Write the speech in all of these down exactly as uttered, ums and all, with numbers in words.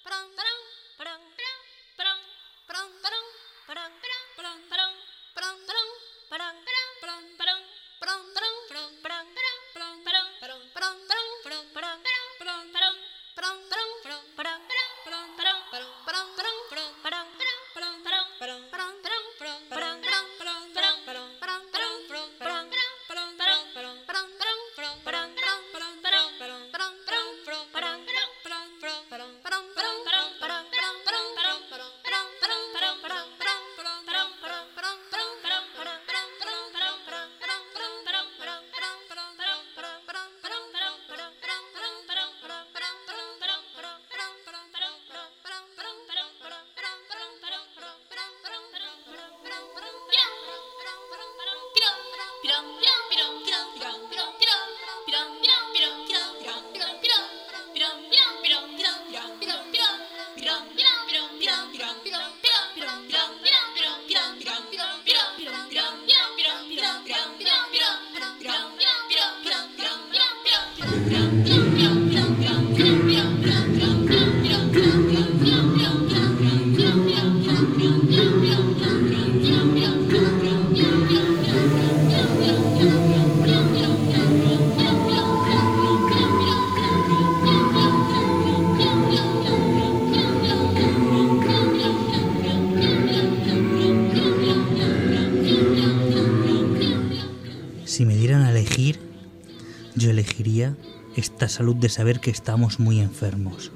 Si me dieran a elegir, yo elegiría esta salud de saber que estamos muy enfermos,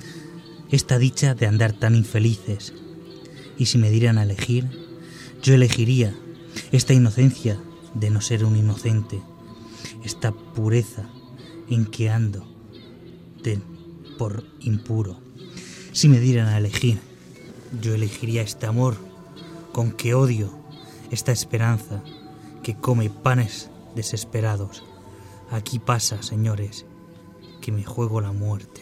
esta dicha de andar tan infelices. Y si me dieran a elegir, yo elegiría esta inocencia de no ser un inocente, esta pureza en que ando de, por impuro. Si me dieran a elegir, yo elegiría este amor con que odio, esta esperanza que come panes desesperados. Aquí pasa, señores, que me juego la muerte.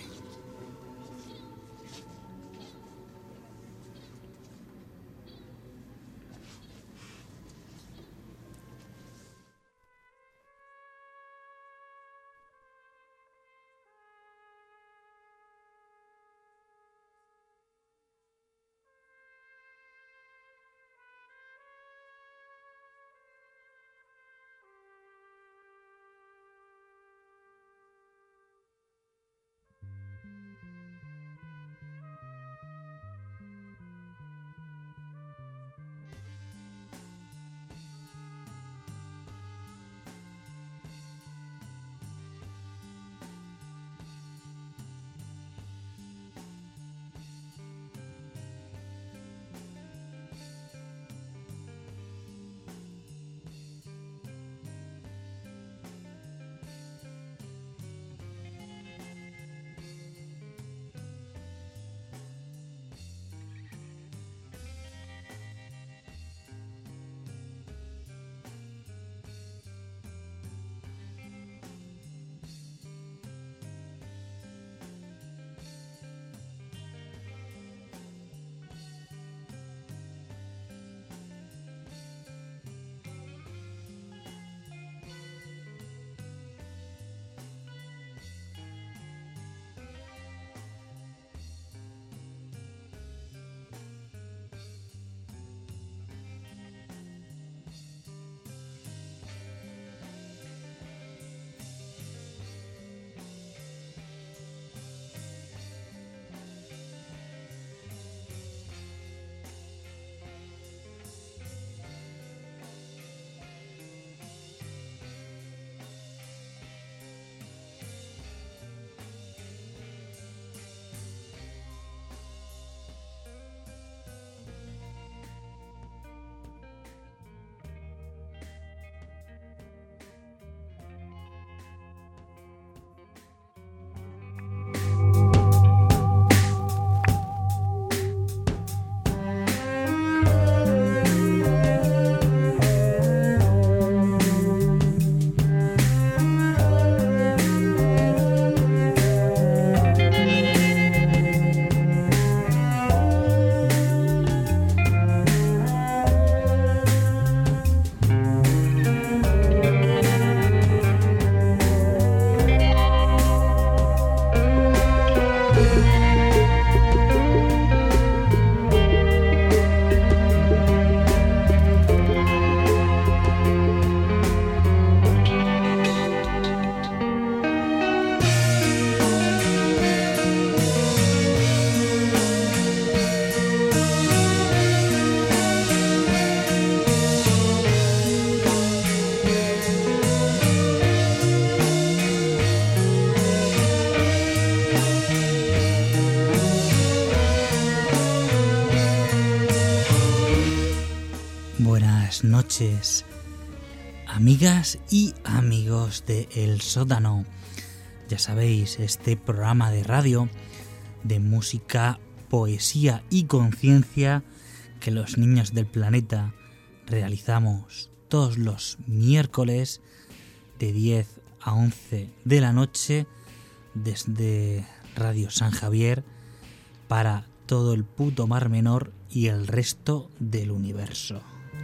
noches, amigas y amigos de El Sótano. Ya sabéis, este programa de radio de música, poesía y conciencia que los niños del planeta realizamos todos los miércoles de diez a once de la noche desde Radio San Javier para todo el puto Mar Menor y el resto del universo.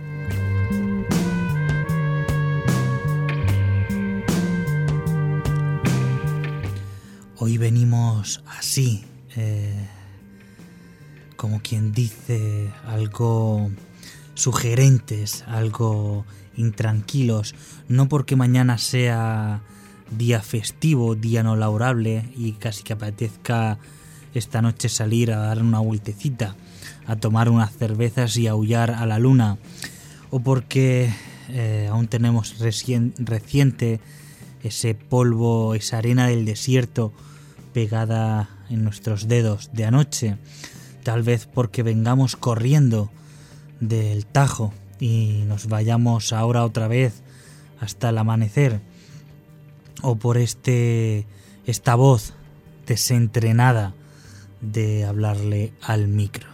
Hoy venimos así, eh, como quien dice, algo sugerentes, algo intranquilos, no porque mañana sea día festivo, día no laborable y casi que apetezca esta noche salir a dar una vueltecita, a tomar unas cervezas y aullar a la luna, o porque eh, aún tenemos recien- reciente ese polvo, esa arena del desierto pegada en nuestros dedos de anoche, tal vez porque vengamos corriendo del Tajo y nos vayamos ahora otra vez hasta el amanecer, o por este esta voz desentrenada de hablarle al micro.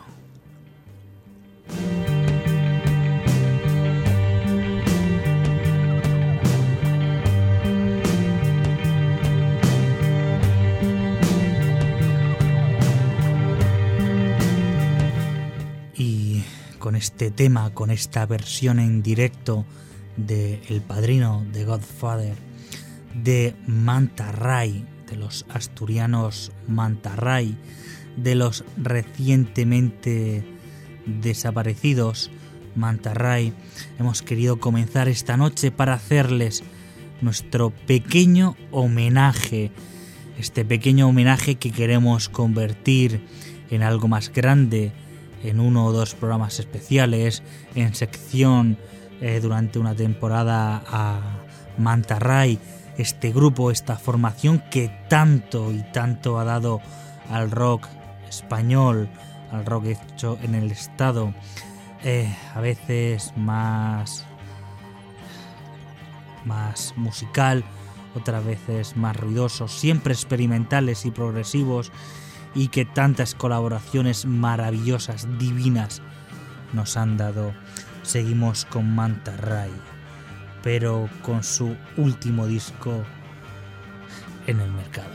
Y con este tema, con esta versión en directo de El Padrino, de Godfather, de Manta Ray, de los asturianos Manta Ray, de los recientemente desaparecidos Manta Ray, hemos querido comenzar esta noche para hacerles nuestro pequeño homenaje, este pequeño homenaje que queremos convertir en algo más grande, en uno o dos programas especiales, en sección eh, durante una temporada a Manta Ray, este grupo, esta formación que tanto y tanto ha dado al rock español, al rock hecho en el estado, eh, a veces más, más musical, otras veces más ruidoso, siempre experimentales y progresivos, y que tantas colaboraciones maravillosas, divinas nos han dado. Seguimos con Manta Ray, pero con su último disco en el mercado.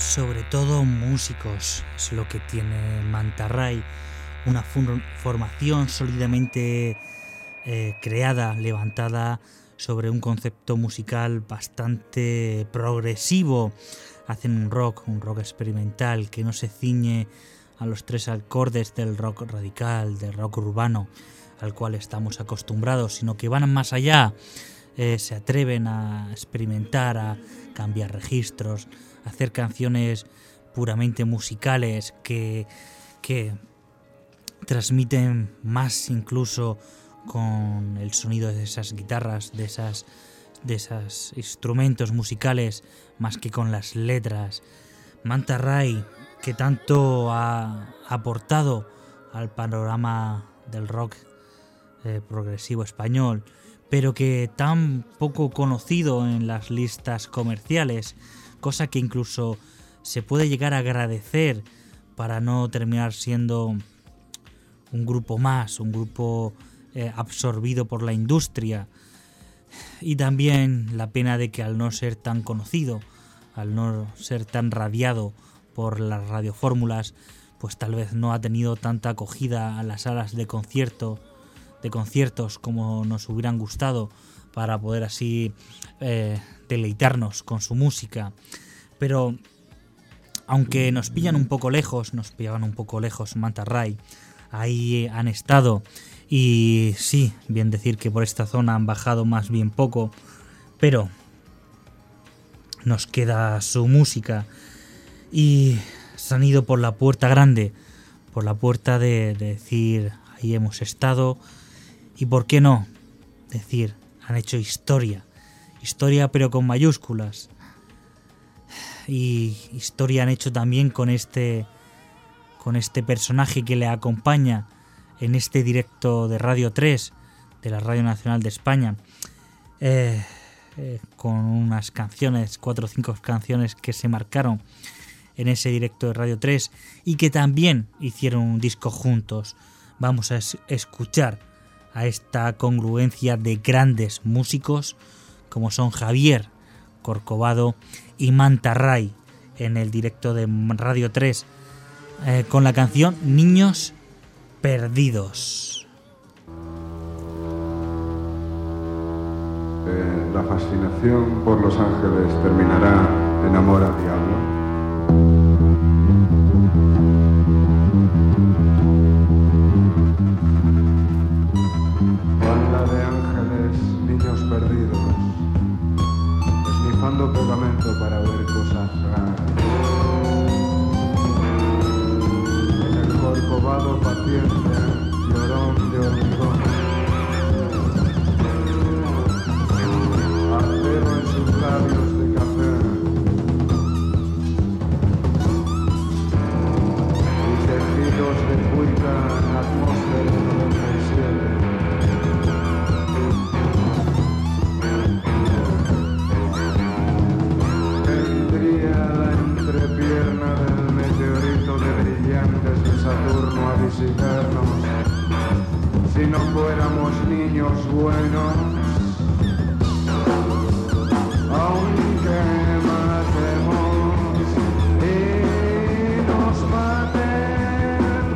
sobre todo músicos, es lo que tiene Manta Ray, una formación sólidamente eh, creada, levantada sobre un concepto musical bastante progresivo. Hacen un rock, un rock experimental que no se ciñe a los tres acordes del rock radical, del rock urbano al cual estamos acostumbrados, sino que van más allá, eh, se atreven a experimentar, a cambiar registros, a hacer canciones puramente musicales que, que transmiten más incluso con el sonido de esas guitarras, de esas de esos instrumentos musicales, más que con las letras. Manta Ray, que tanto ha aportado al panorama del rock eh, progresivo español, pero que tan poco conocido en las listas comerciales, cosa que incluso se puede llegar a agradecer para no terminar siendo un grupo más, un grupo eh, absorbido por la industria. Y también la pena de que al no ser tan conocido, al no ser tan radiado por las radiofórmulas, pues tal vez no ha tenido tanta acogida a las salas de concierto, de conciertos como nos hubieran gustado, para poder así eh, deleitarnos con su música. Pero aunque nos pillan un poco lejos, nos pillaban un poco lejos Manta Ray, ahí han estado. Y sí, bien decir que por esta zona han bajado más bien poco, pero nos queda su música y se han ido por la puerta grande, por la puerta de, de decir, ahí hemos estado, y por qué no decir, han hecho historia, historia pero con mayúsculas, y historia han hecho también con este, con este personaje que le acompaña en este directo de Radio tres, de la Radio Nacional de España, eh, eh, con unas canciones, cuatro o cinco canciones que se marcaron en ese directo de Radio tres y que también hicieron un disco juntos. Vamos a es- escuchar a esta congruencia de grandes músicos como son Javier Corcovado y Manta Ray en el directo de Radio tres eh, con la canción Niños Perdidos. Eh, la fascinación por los ángeles terminará en amor al diablo. Banda de ángeles, niños perdidos, esnifando pegamento para ver cosas raras. En el corcovado paciente, llorón de hormigón. Acero en sus labios de café. Y tejidos de cuica en la atmósfera de noventa y siete. Tendría la entrepierna del meteorito de brillantes de Saturno a visitarnos si no fuéramos niños buenos. Aunque matemos y nos maten,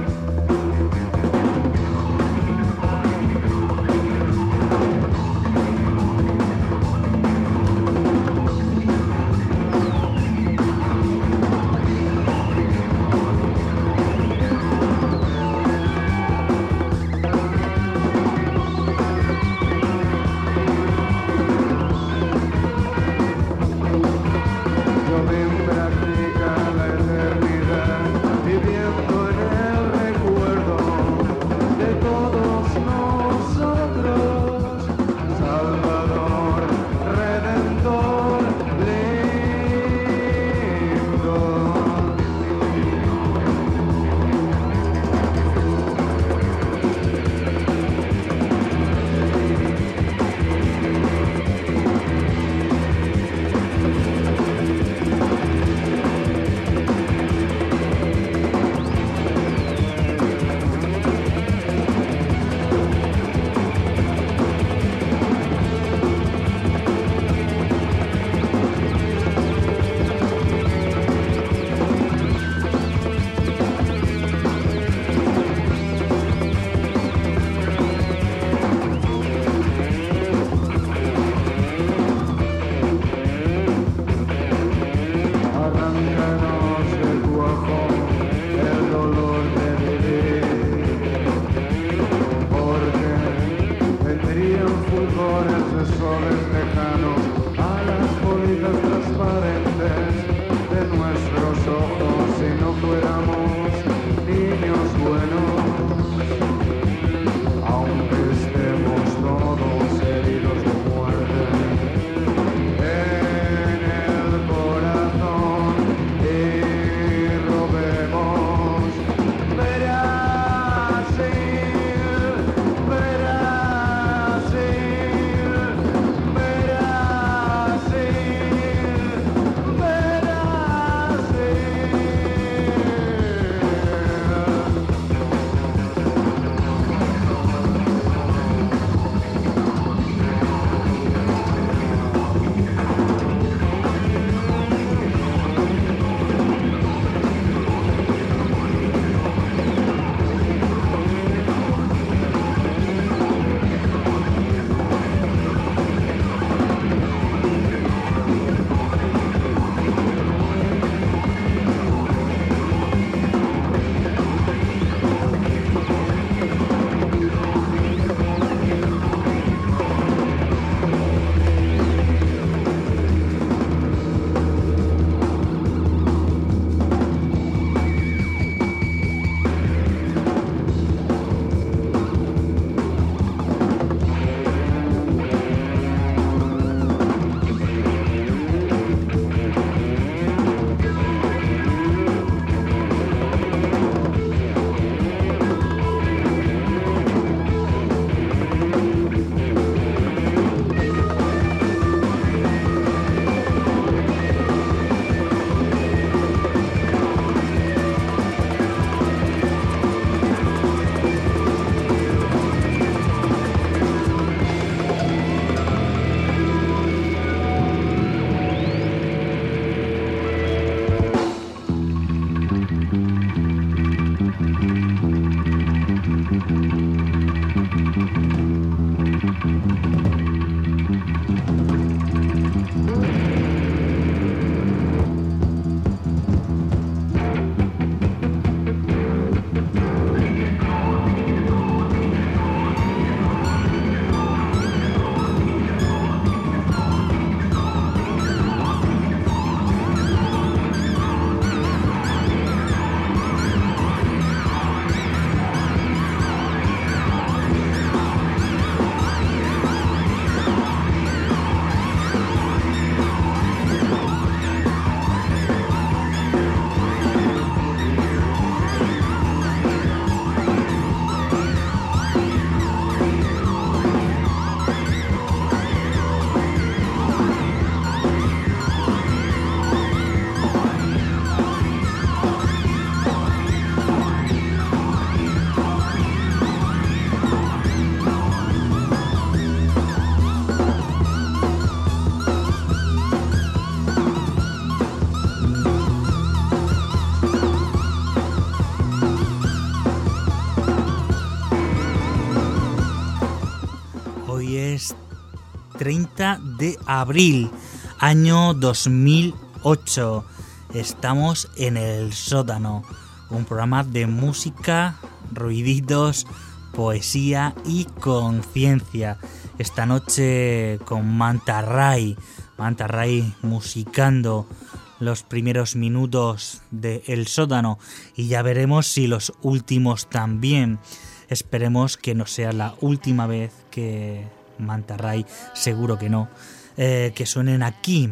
treinta de abril, año dos mil ocho. Estamos en El Sótano, un programa de música, ruiditos, poesía y conciencia. Esta noche con Manta Ray, Manta Ray musicando los primeros minutos de El Sótano, y ya veremos si los últimos también. Esperemos que no sea la última vez que Manta Ray, seguro que no, eh, que suenen aquí.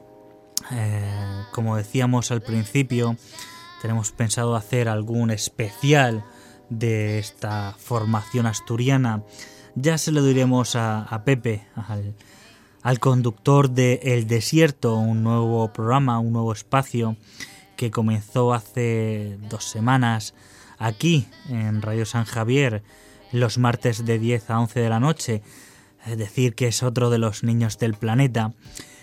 Eh, como decíamos al principio, tenemos pensado hacer algún especial de esta formación asturiana. Ya se lo diremos a, a Pepe, al, al conductor de El Desierto, un nuevo programa, un nuevo espacio que comenzó hace dos semanas aquí en Radio San Javier, los martes de diez a once de la noche. Es decir, que es otro de los niños del planeta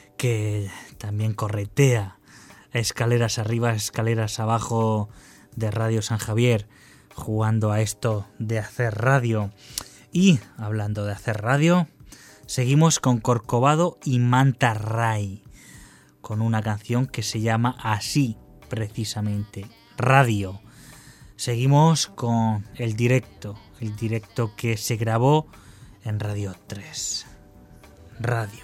que también corretea escaleras arriba, escaleras abajo de Radio San Javier, jugando a esto de hacer radio. Y hablando de hacer radio, seguimos con Corcovado y Manta Ray, con una canción que se llama así, precisamente, Radio. Seguimos con el directo, el directo que se grabó en Radio tres. Radio.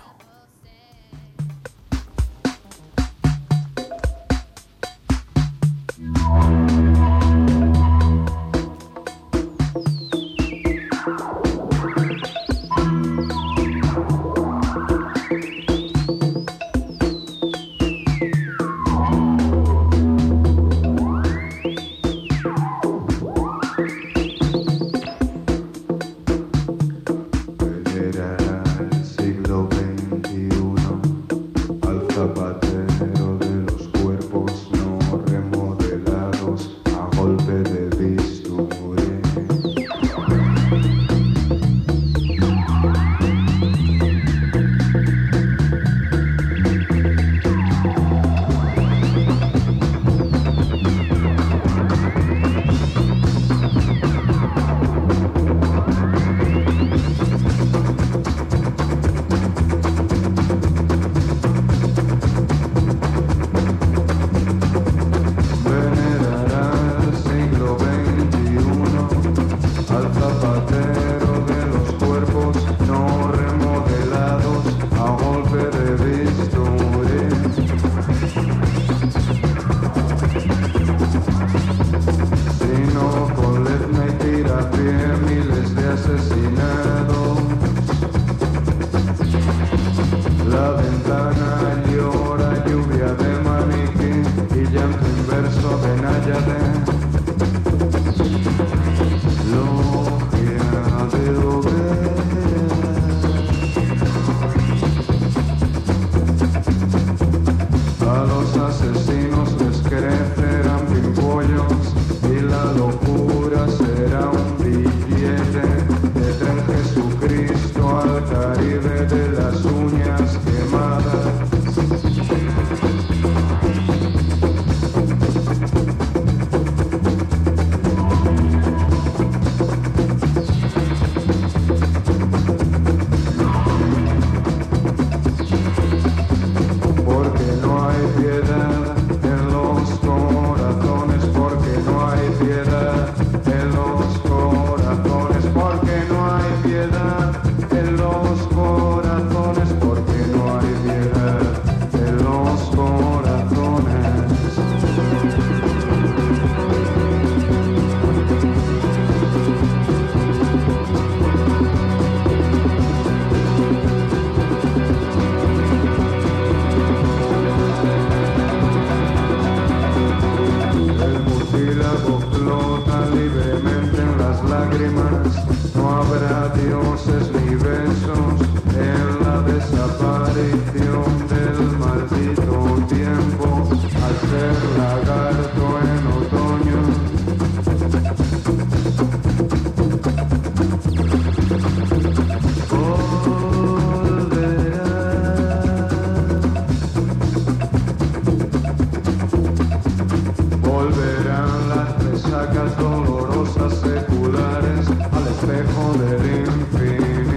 Dolorosas seculares al espejo del infinito.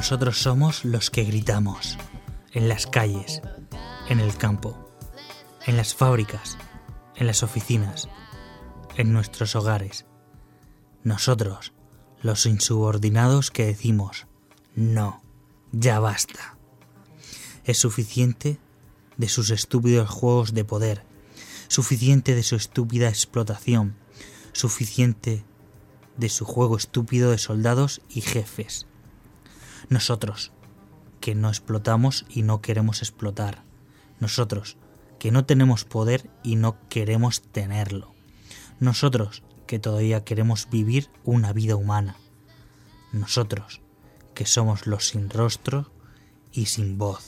Nosotros somos los que gritamos, en las calles, en el campo, en las fábricas, en las oficinas, en nuestros hogares. Nosotros, los insubordinados que decimos, no, ya basta. Es suficiente de sus estúpidos juegos de poder, suficiente de su estúpida explotación, suficiente de su juego estúpido de soldados y jefes. Nosotros, que no explotamos y no queremos explotar. Nosotros, que no tenemos poder y no queremos tenerlo. Nosotros, que todavía queremos vivir una vida humana. Nosotros, que somos los sin rostro y sin voz.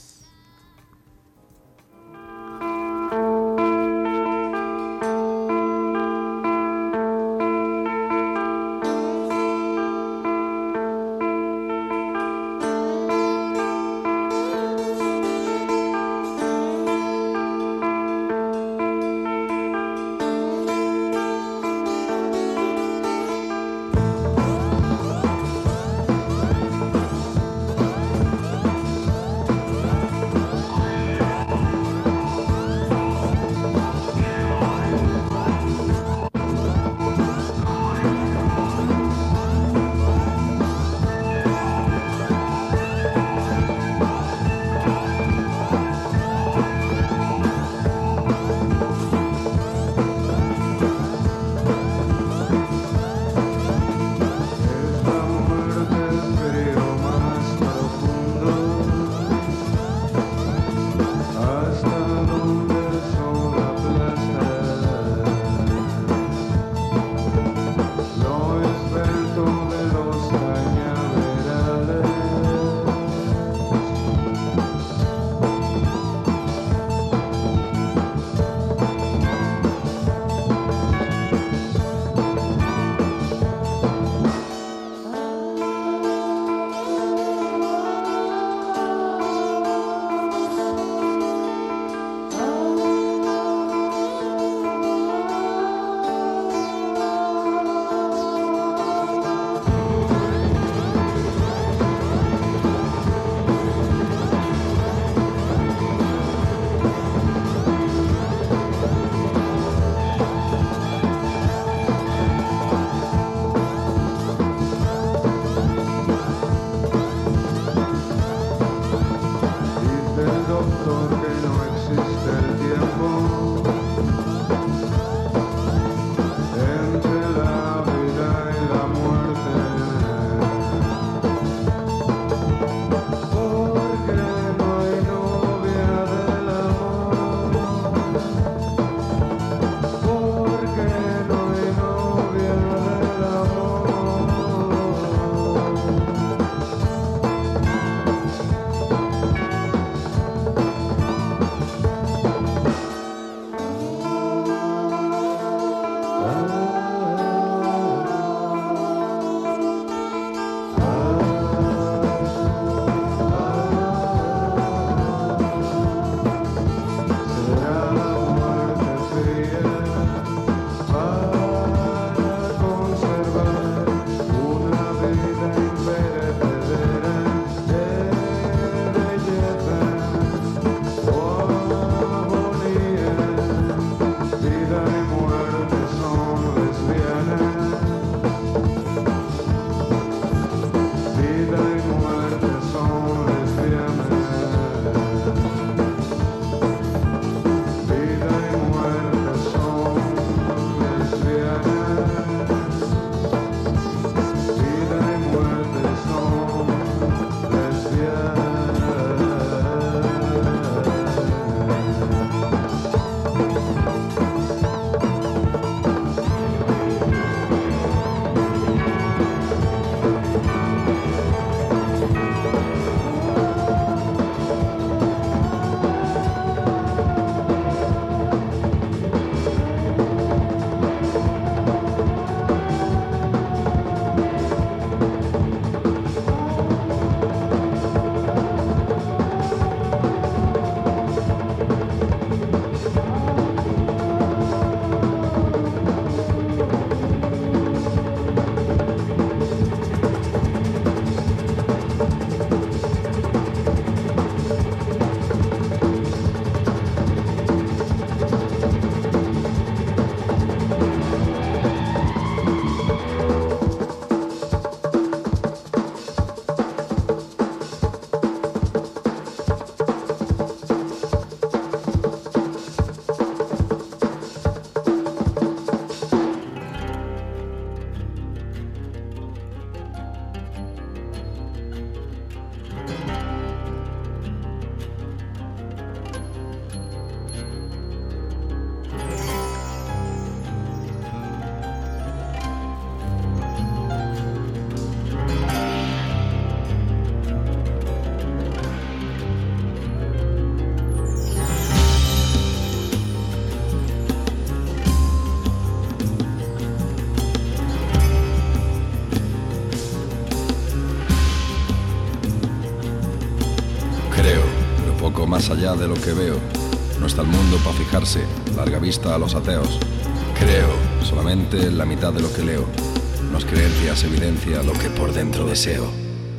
poco más allá de lo que veo. No está el mundo para fijarse, larga vista a los ateos. Creo solamente la mitad de lo que leo. No es creencia, es evidencia lo que por dentro deseo.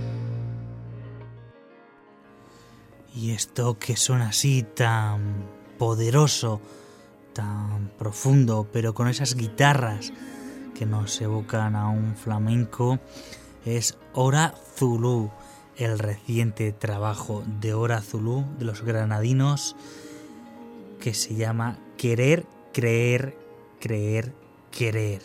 Y esto que suena así tan poderoso, tan profundo, pero con esas guitarras que nos evocan a un flamenco, es Hora Zulu, el reciente trabajo de Hora Zulu, de los granadinos, que se llama Querer, Creer, Creer, Querer.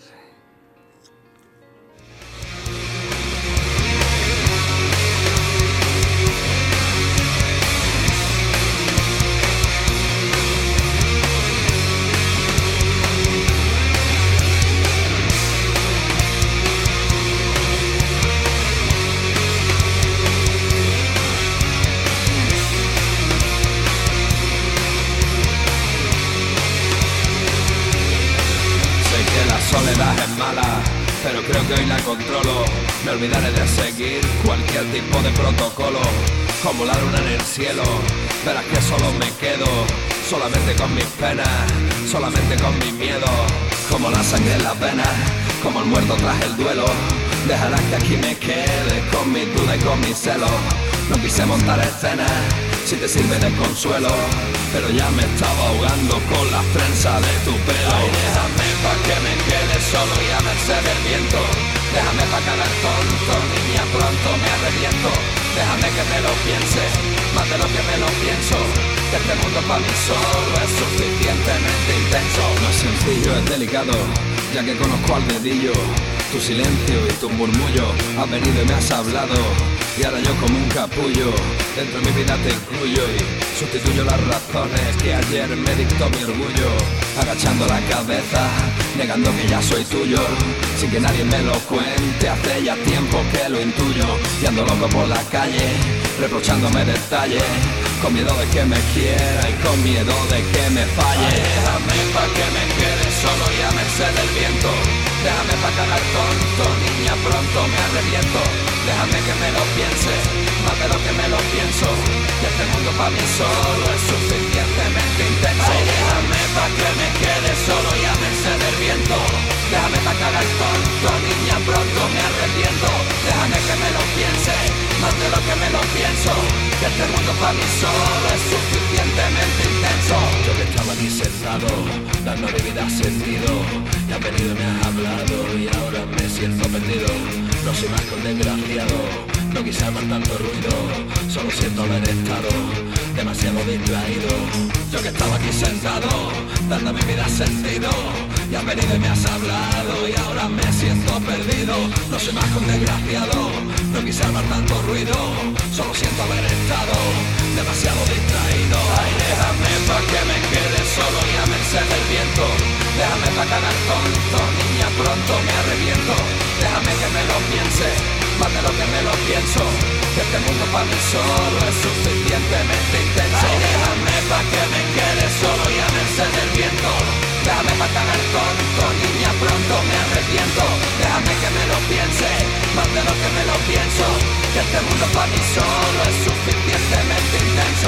Soledad es mala, pero creo que hoy la controlo. Me olvidaré de seguir cualquier tipo de protocolo. Como la luna en el cielo, verás que solo me quedo solamente con mis penas, solamente con mis miedos. Como la sangre en las venas, como el muerto tras el duelo. Dejarás que aquí me quede con mi duda y con mis celos. No quise montar escenas, si te sirve de consuelo, pero ya me estaba ahogando con las trenzas de tu pelo. Ay, déjame pa' que me quede solo y a merced del viento. Déjame pa' cagar tonto, niña, pronto me arrepiento. Déjame que me lo piense, más de lo que me lo pienso. Que este mundo pa' mí solo es suficientemente intenso. No es sencillo, es delicado, ya que conozco al dedillo tu silencio y tu murmullo. Has venido y me has hablado, y ahora yo como un capullo dentro de mi vida te incluyo y sustituyo las razones que ayer me dictó mi orgullo. Agachando la cabeza, negando que ya soy tuyo, sin que nadie me lo cuente, hace ya tiempo que lo intuyo. Y ando loco por la calle, reprochándome detalles, con miedo de que me quiera y con miedo de que me falle. Ay, déjame pa' que me quede solo y a merced del viento. Déjame pa' cagar tonto, niña, pronto me arrepiento. Déjame que me lo piense, más de lo que me lo pienso. Que este mundo pa' mí solo es suficientemente intenso. Ay, déjame pa' que me quede solo y a merced del viento. Déjame pa' cagar tonto, niña, pronto me arrepiento. Déjame que me lo piense, más de lo que me lo pienso. Que este mundo pa' mí solo es suficientemente intenso. Yo que estaba aquí sentado, dando mi vida sentido, y has venido y me has hablado, y ahora me siento perdido. No soy más que un desgraciado, no quise armar tanto ruido, solo siento haber estado demasiado distraído. Yo que estaba aquí sentado, dando mi vida sentido, y has venido y me has hablado, y ahora me siento perdido. No soy más que un desgraciado, no quise armar tanto ruido, solo siento haber estado demasiado distraído. Ay, déjame pa' que me quede solo y a merced del viento. Déjame pa' cagar tonto, niña, pronto me arrepiento. Déjame que me lo piense, más de lo que me lo pienso. Que este mundo pa' mí solo es suficientemente intenso. Ay, déjame pa' que me quede solo y a merced del viento. Déjame pa' cagar tonto, niña, pronto me arrepiento. Déjame que me lo piense, más de lo que me lo pienso. Que este mundo pa' mí solo es suficientemente intenso.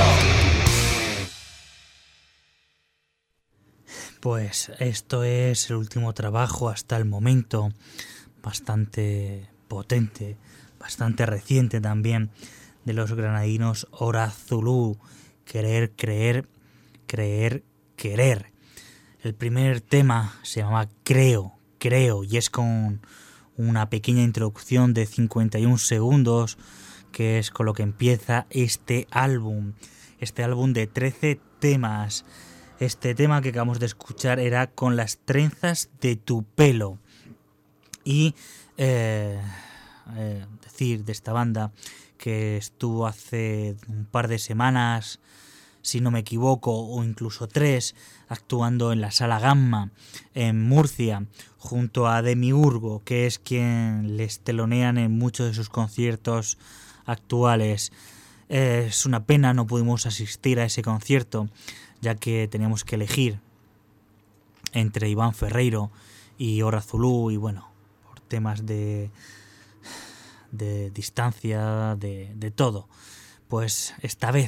Pues esto es el último trabajo hasta el momento, bastante potente, bastante reciente también, de los granadinos Hora Zulu, Querer, Creer, Creer, Querer. El primer tema se llama Creo, Creo, y es con una pequeña introducción de cincuenta y un segundos, que es con lo que empieza este álbum, este álbum de trece temas. Este tema que acabamos de escuchar era Con las trenzas de tu pelo. Y eh, eh, decir de esta banda que estuvo hace un par de semanas, si no me equivoco, o incluso tres, actuando en la Sala Gamma en Murcia, junto a Demiurgo, que es quien les telonean en muchos de sus conciertos actuales. Eh, es una pena, no pudimos asistir a ese concierto, ya que teníamos que elegir entre Iván Ferreiro y Hora Zulu, y bueno, por temas de, de distancia, de, de todo, pues esta vez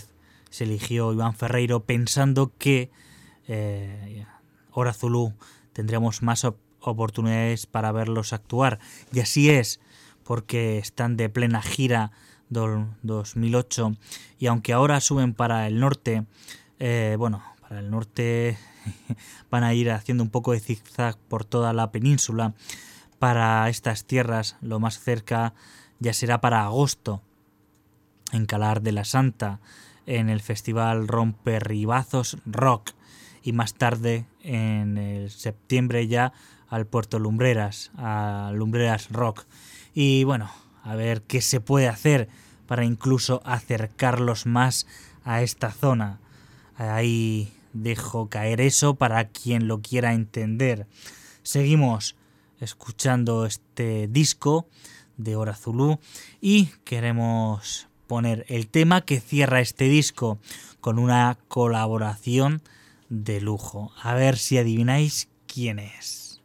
se eligió Iván Ferreiro pensando que eh, Hora Zulú tendríamos más op- oportunidades para verlos actuar. Y así es, porque están de plena gira del dos mil ocho y aunque ahora suben para el norte, eh, bueno, para el norte van a ir haciendo un poco de zigzag por toda la península. Para estas tierras lo más cerca ya será para agosto, en Calar de la Santa, en el festival Romperribazos Rock, y más tarde en el septiembre ya al Puerto Lumbreras, a Lumbreras Rock. Y bueno, a ver qué se puede hacer para incluso acercarlos más a esta zona. Ahí dejo caer eso para quien lo quiera entender. Seguimos escuchando este disco de Hora Zulú y queremos poner el tema que cierra este disco con una colaboración de lujo. A ver si adivináis quién es.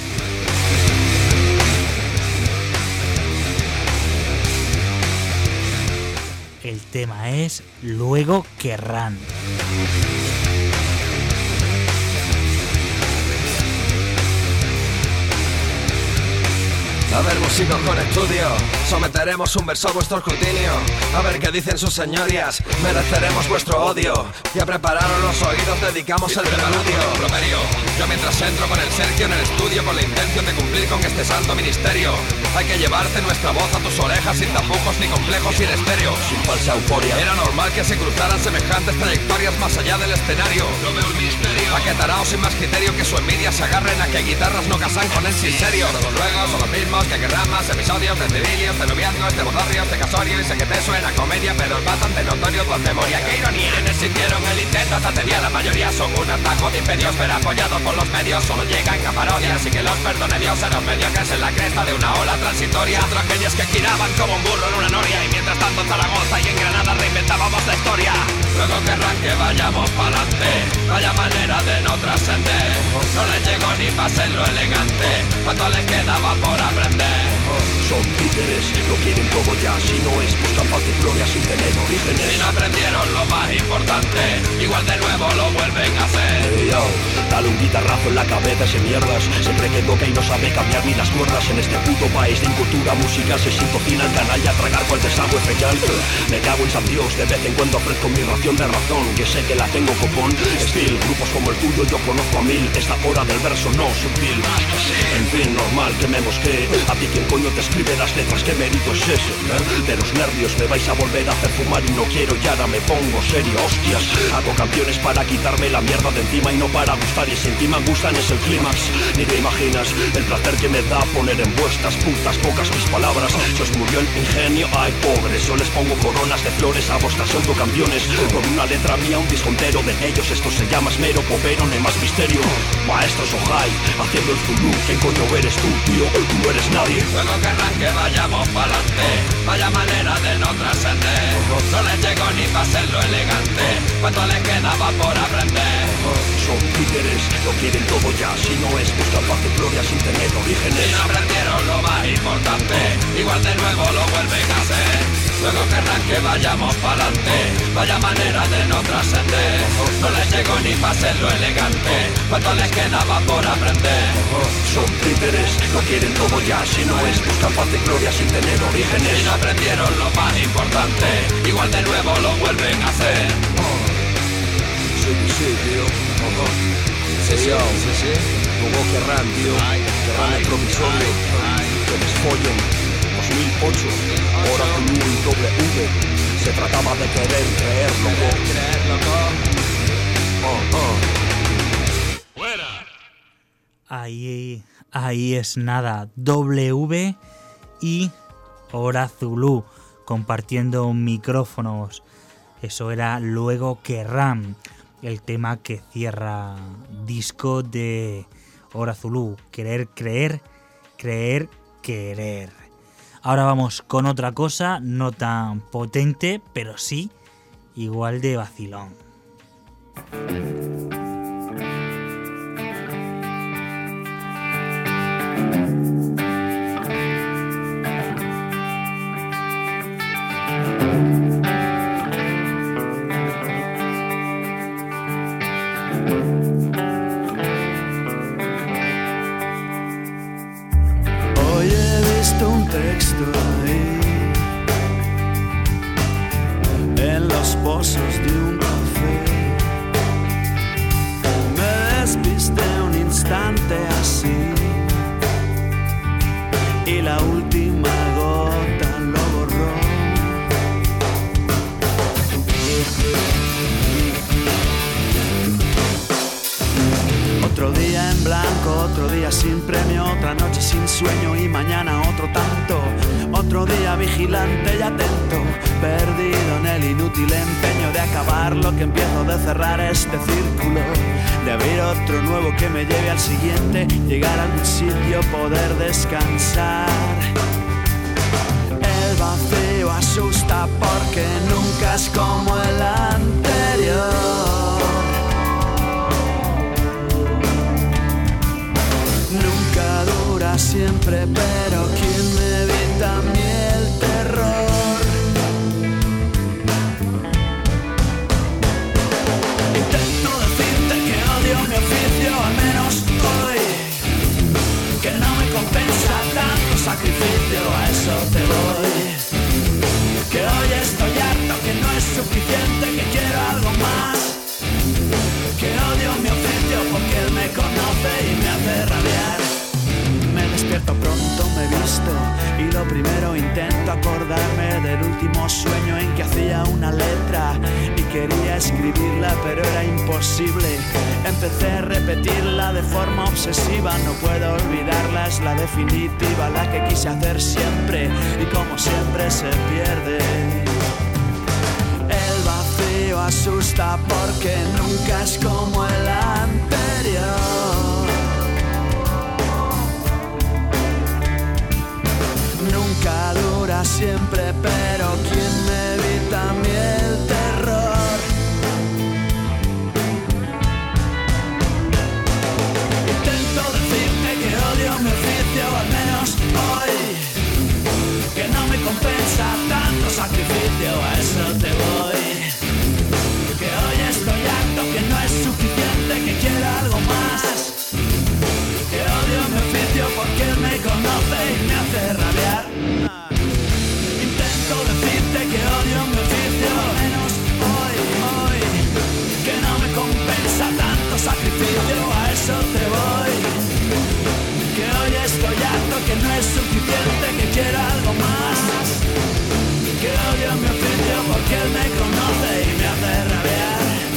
El tema es Luego Querrán. A ver, músicos con estudio, someteremos un verso a vuestro escrutinio. A ver qué dicen sus señorías, mereceremos vuestro odio. Y a prepararos los oídos dedicamos el preludio. Yo mientras entro con el Sergio en el estudio con la intención de cumplir con este santo ministerio. Hay que llevarte nuestra voz a tus orejas sin tapujos ni complejos sin estéreo. Sin falsa euforia. Era normal que se cruzaran semejantes trayectorias más allá del escenario. No veo un misterio. A que taraos sin más criterio que su envidia se agarren a que guitarras no casan con él sin serio. Todos luego son los mismos que querrán más episodios de civilios, de noviazgos, de bodorrios, de casorio. Y sé que te suena comedia, pero es bastante notorio tu memoria. ¡Qué ironía! Quienes hicieron el intento hasta tenía la mayoría son un atajo de imperios, pero apoyados por los medios solo llegan a parodias. Así que los perdone Dios a los mediocres en la cresta de una ola transitoria. Son tragedias que giraban como un burro en una noria. Y mientras tanto en Zaragoza y en Granada reinventábamos la historia. Luego querrán que vayamos pa'lante, vaya manera de no trascender. No les llegó ni pa' ser lo elegante, cuánto les quedaba por aprender. Son títeres, lo quieren todo ya. Si no es, buscan paz y gloria sin tener orígenes. Si no aprendieron lo más importante, igual de nuevo lo vuelven a hacer. Hey, yo, dale un guitarrazo en la cabeza ese mierdas. Se cree que toca y no sabe cambiar ni las cuerdas. En este puto país de incultura musical se sin cocina el canal y a tragar cual desagüe fecal. Me cago en San Dios, de vez en cuando ofrezco mi ración de razón, que sé que la tengo copón. Still, grupos como el tuyo yo conozco a mil. Esta hora del verso no sutil. En fin, normal que me mosquee. A ti quien coño te escribe las letras, qué mérito es ese, ¿eh? De los nervios me vais a volver a hacer fumar y no quiero y ahora me pongo serio, hostias. Hago canciones para quitarme la mierda de encima y no para gustar, y si encima gustan es el clímax. Ni te imaginas el placer que me da poner en vuestras putas bocas mis palabras. Se os murió el ingenio, ay pobres, yo les pongo coronas de flores a vuestras autocanciones. Con una letra mía un disco entero de ellos, esto se llama esmero, popero, no hay más misterio. Maestros Ojai, haciendo el Zulú, ¿quién coño eres tú, tío? Tú no eres nadie. Luego querrán que vayamos pa'lante, vaya manera de no trascender. No les llegó ni pa' ser lo elegante, cuánto les quedaba por aprender. Son títeres, lo quieren todo ya. Si no es, buscan paz y gloria sin tener orígenes. Si no aprendieron lo más importante, igual de nuevo lo vuelven a hacer. Luego querrán que vayamos pa'lante, vaya manera de no trascender. No les llegó ni pa' ser lo elegante, cuánto les quedaba por aprender. Son títeres, lo quieren todo ya. Si no es, buscan paz y gloria sin tener orígenes. Si no aprendieron lo más importante, igual de nuevo lo vuelven a hacer. Sí, sí, tío. Ojo. Sí, sí, sí, sí. Luego querrán, tío. Querrán el promisorio. Que les follen. dos mil ocho. Hora Zulú y W. Se trataba de querer creer, loco. Oh, oh. ¡Fuera! Ahí, ahí es nada. W y Hora Zulú compartiendo micrófonos. Eso era Luego Querrán, el tema que cierra disco de Hora Zulú. Querer, creer, creer, querer. Ahora vamos con otra cosa, no tan potente, pero sí igual de vacilón. Otro día en blanco, otro día sin premio, otra noche sin sueño y mañana otro tanto. Otro día vigilante y atento, perdido en el inútil empeño de acabar lo que empiezo, de cerrar este círculo, de abrir otro nuevo que me lleve al siguiente, llegar a algún sitio, poder descansar. El vacío asusta porque nunca es como el anterior. Nunca dura siempre, pero ¿quién me evita a mí el terror? Intento decirte que odio mi oficio, al menos hoy, que no me compensa tanto sacrificio, a eso te voy. Que hoy estoy harto, que no es suficiente, que quiero algo más. Que odio mi oficio porque él me conoce y me hace rabiar. Me despierto pronto, me visto y lo primero intento acordarme del último sueño en que hacía una letra y quería escribirla pero era imposible. Empecé a repetirla de forma obsesiva, no puedo olvidarla, es la definitiva, la que quise hacer siempre y como siempre se pierde. El vacío asusta porque nunca es como el anterior. Nunca dura siempre, pero ¿quién me evita a mí el terror? Intento decirte que odio mi oficio, al menos hoy, que no me compensa tanto sacrificio, a eso te voy. Que hoy estoy harto, que no es suficiente, que quiero algo más. Que odio mi oficio porque él me conoce y me hace rabiar. Intento decirte que odio mi oficio, al menos hoy, hoy, que no me compensa tanto sacrificio, a eso te voy. Que hoy estoy harto, que no es suficiente, que quiero algo más. Que odio mi oficio porque él me conoce y me hace rabiar.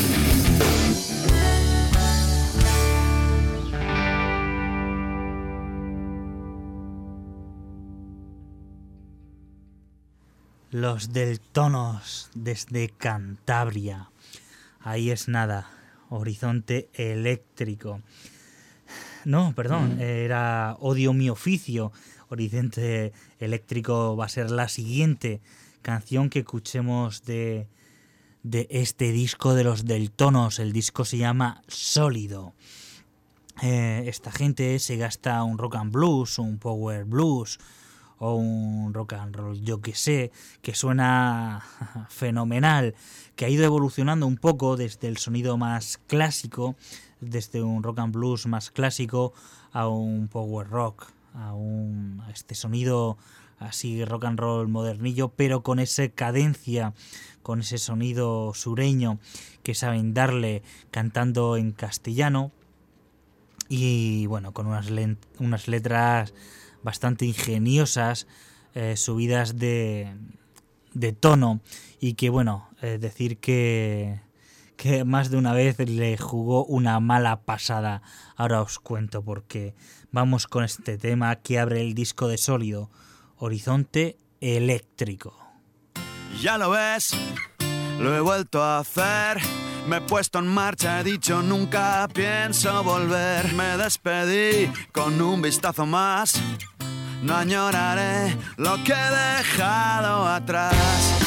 Los Deltonos desde Cantabria. Ahí es nada, Horizonte Eléctrico. No, perdón, era Odio mi oficio. Horizonte Eléctrico va a ser la siguiente canción que escuchemos de, de este disco de los Deltonos. El disco se llama Sólido. Eh, esta gente se gasta un rock and blues, un power blues o un rock and roll, yo que sé, que suena fenomenal, que ha ido evolucionando un poco desde el sonido más clásico, desde un rock and blues más clásico a un power rock, a, un, a este sonido así rock and roll modernillo, pero con esa cadencia, con ese sonido sureño que saben darle, cantando en castellano y bueno, con unas, lent- unas letras bastante ingeniosas, eh, subidas de, de tono, y que bueno, eh, decir que, que más de una vez le jugó una mala pasada. Ahora os cuento por qué. Vamos con este tema que abre el disco de Sólido, Horizonte Eléctrico. Ya lo ves, lo he vuelto a hacer. Me he puesto en marcha, he dicho nunca pienso volver. Me despedí con un vistazo más. No añoraré lo que he dejado atrás.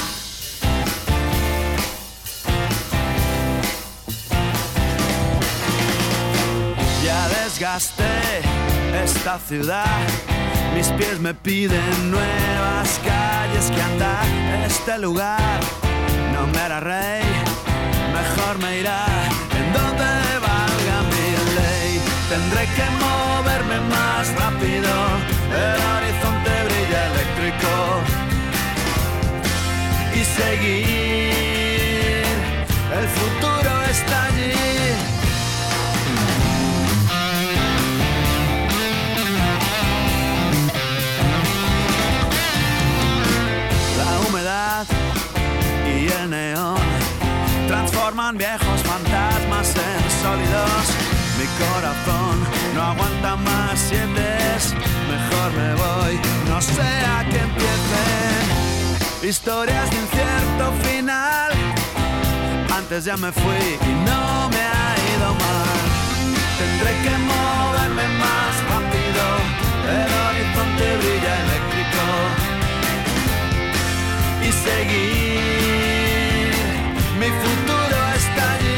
Ya desgasté esta ciudad. Mis pies me piden nuevas calles que andar. Este lugar no me hará rey. Mejor me irá en donde valga mi ley. Tendré que moverme más rápido. El horizonte brilla eléctrico. Y seguir. El futuro está allí. La humedad y el neón transforman viejos fantasmas en sólidos. Mi corazón no aguanta más, sientes, mejor me voy, no sea que empiecen historias de incierto final. Antes ya me fui y no me ha ido mal. Tendré que moverme más rápido, el horizonte brilla eléctrico y seguir, mi futuro está allí.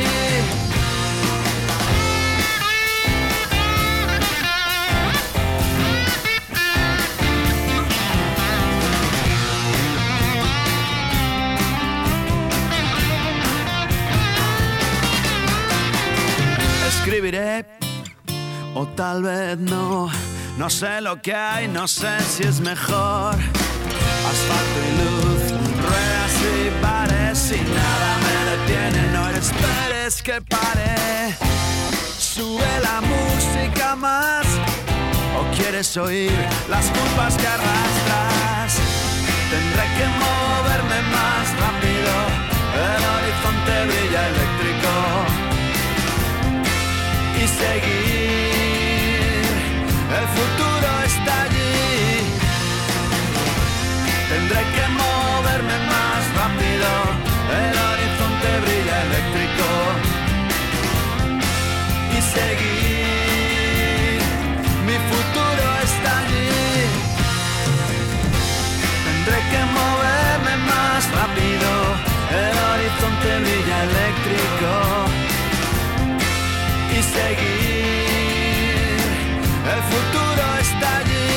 Escribiré, o tal vez no, no sé lo que hay, no sé si es mejor. Asfalto y luz, ruedas y bares, y nada me detiene, no esperes que pare. Sube la música más, o quieres oír las culpas que arrastras. Tendré que moverme más rápido, el horizonte brilla eléctrico y seguir, el futuro está allí. Tendré que moverme más rápido, el horizonte brilla eléctrico y seguir, mi futuro está allí. Tendré que moverme más rápido, el horizonte brilla eléctrico y seguir, el futuro está allí.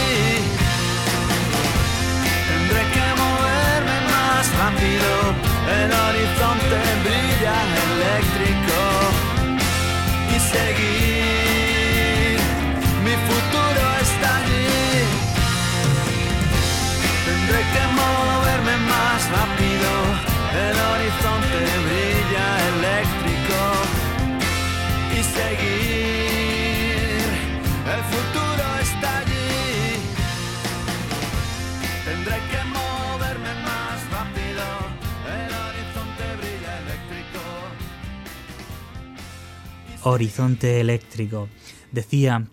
Tendré que moverme más rápido, el horizonte brilla eléctrico y seguir, mi futuro está allí. Tendré que moverme más rápido, el horizonte brilla eléctrico y seguir, el futuro está allí. Tendré que moverme más rápido, el horizonte brilla eléctrico. Horizonte eléctrico. Decía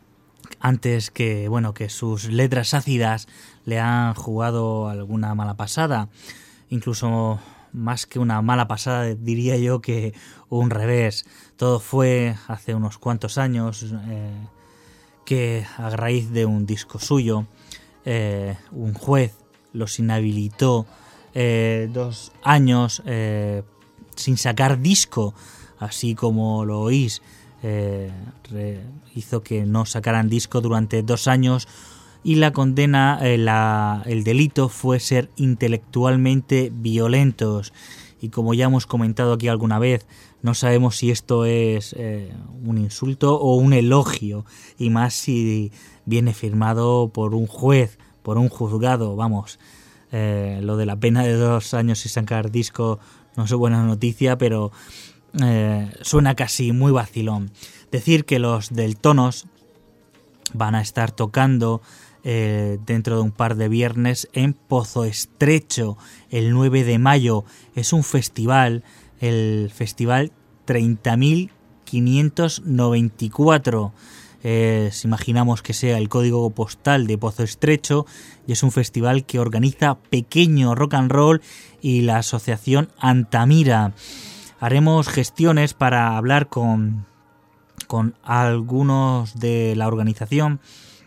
antes que, bueno, que sus letras ácidas le han jugado alguna mala pasada, incluso más que una mala pasada, diría yo que un revés. Todo fue hace unos cuantos años eh, que a raíz de un disco suyo, eh, un juez los inhabilitó eh, dos años eh, sin sacar disco, así como lo oís. Eh, re, hizo que no sacaran disco durante dos años y la condena, eh, la, el delito fue ser intelectualmente violentos. Y como ya hemos comentado aquí alguna vez, no sabemos si esto es eh, un insulto o un elogio, y más si viene firmado por un juez, por un juzgado. Vamos, eh, lo de la pena de dos años sin sacar disco no es buena noticia, pero eh, suena casi muy vacilón. Decir que los del Tonos van a estar tocando eh, dentro de un par de viernes en Pozo Estrecho el nueve de mayo. Es un festival, el festival treinta mil quinientos noventa y cuatro. Eh, si imaginamos que sea el código postal de Pozo Estrecho, y es un festival que organiza Pequeño Rock and Roll y la asociación Antamira. Haremos gestiones para hablar con, con algunos de la organización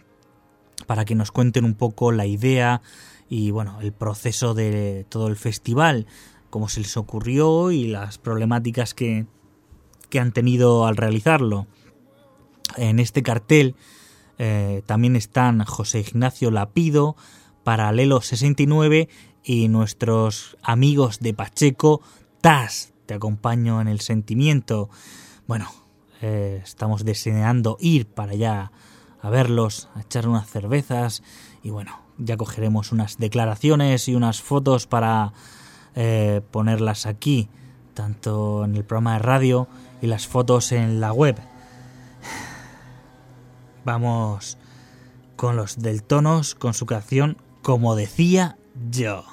para que nos cuenten un poco la idea y bueno, el proceso de todo el festival, cómo se les ocurrió y las problemáticas que, que han tenido al realizarlo. En este cartel eh, también están José Ignacio Lapido, Paralelo sesenta y nueve y nuestros amigos de Pacheco, Taz, te acompaño en el sentimiento. Bueno, eh, estamos deseando ir para allá a verlos, a echar unas cervezas y bueno, ya cogeremos unas declaraciones y unas fotos para eh, ponerlas aquí, tanto en el programa de radio y las fotos en la web. Vamos con los del Tonos, con su canción Como decía yo.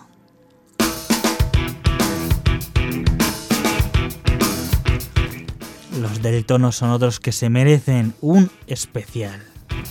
Los del tono son otros que se merecen un especial.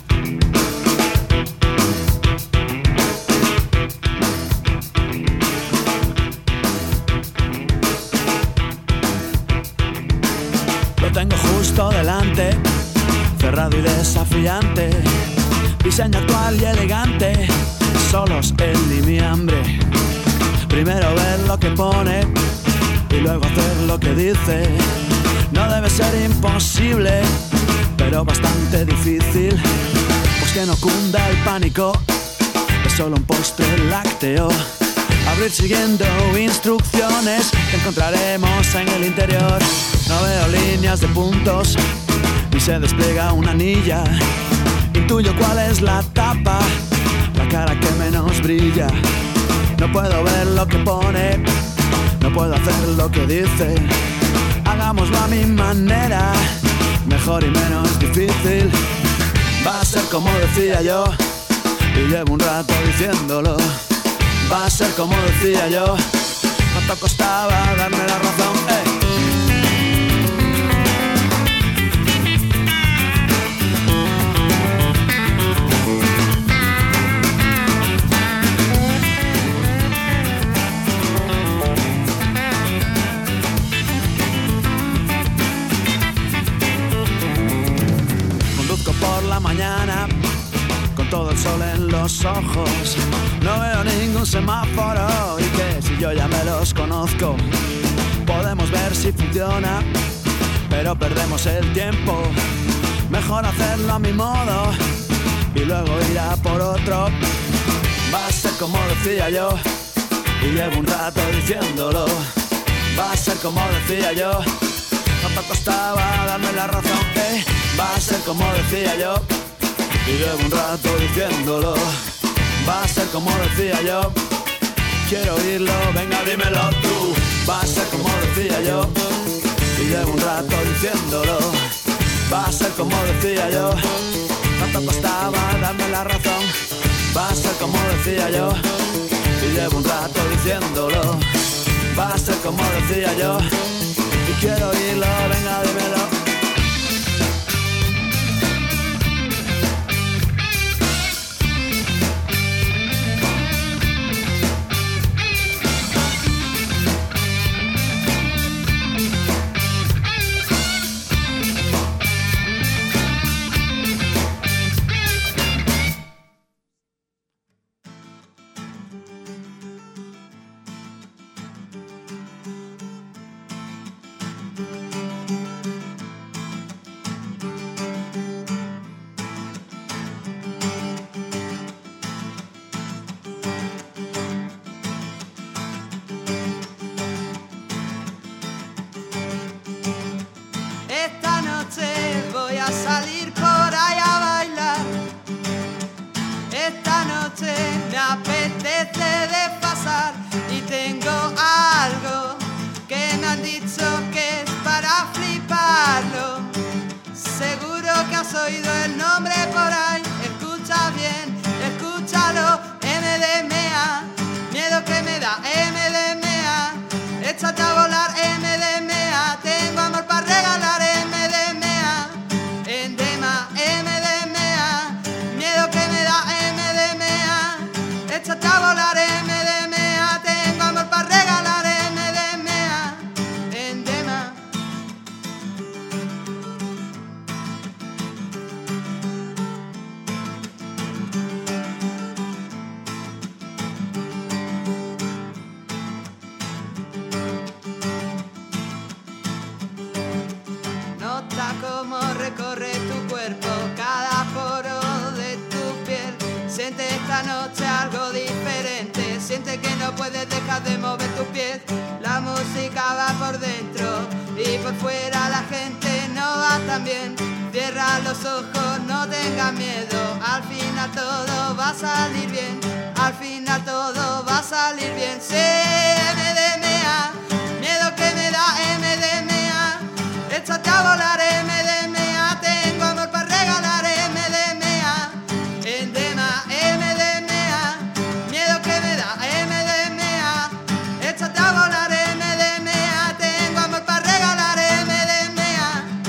Lo tengo justo delante, cerrado y desafiante, diseño actual y elegante, solos él y mi hambre. Primero ver lo que pone y luego hacer lo que dice. No debe ser imposible, pero bastante difícil, pues que no cunda el pánico, es solo un postre lácteo. Abrir siguiendo instrucciones que encontraremos en el interior. No veo líneas de puntos, ni se despliega una anilla. Intuyo cuál es la tapa, la cara que menos brilla. No puedo ver lo que pone, no puedo hacer lo que dice. Hagámoslo a mi manera, mejor y menos difícil. Va a ser como decía yo, y llevo un rato diciéndolo. Va a ser como decía yo, cuánto costaba darme la razón, eh. Por la mañana, con todo el sol en los ojos, no veo ningún semáforo y que si yo ya me los conozco, podemos ver si funciona, pero perdemos el tiempo. Mejor hacerlo a mi modo y luego ir a por otro. Va a ser como decía yo, y llevo un rato diciéndolo. Va a ser como decía yo, cuánto costaba darme la razón, eh. Va a ser como decía yo, y llevo un rato diciéndolo. Va a ser como decía yo, quiero oírlo, venga dímelo tú. Va a ser como decía yo, y llevo un rato diciéndolo. Va a ser como decía yo, cuánto costaba darme la razón. Va a ser como decía yo, y llevo un rato diciéndolo. Va a ser como decía yo, y quiero oírlo, venga dímelo. Échate a volar, M D M A, tengo amor para regalar, M D M A.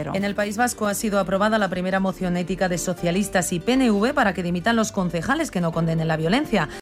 Pedro. En el País Vasco ha sido aprobada la primera moción ética de socialistas y P N V para que dimitan los concejales que no condenen la violencia.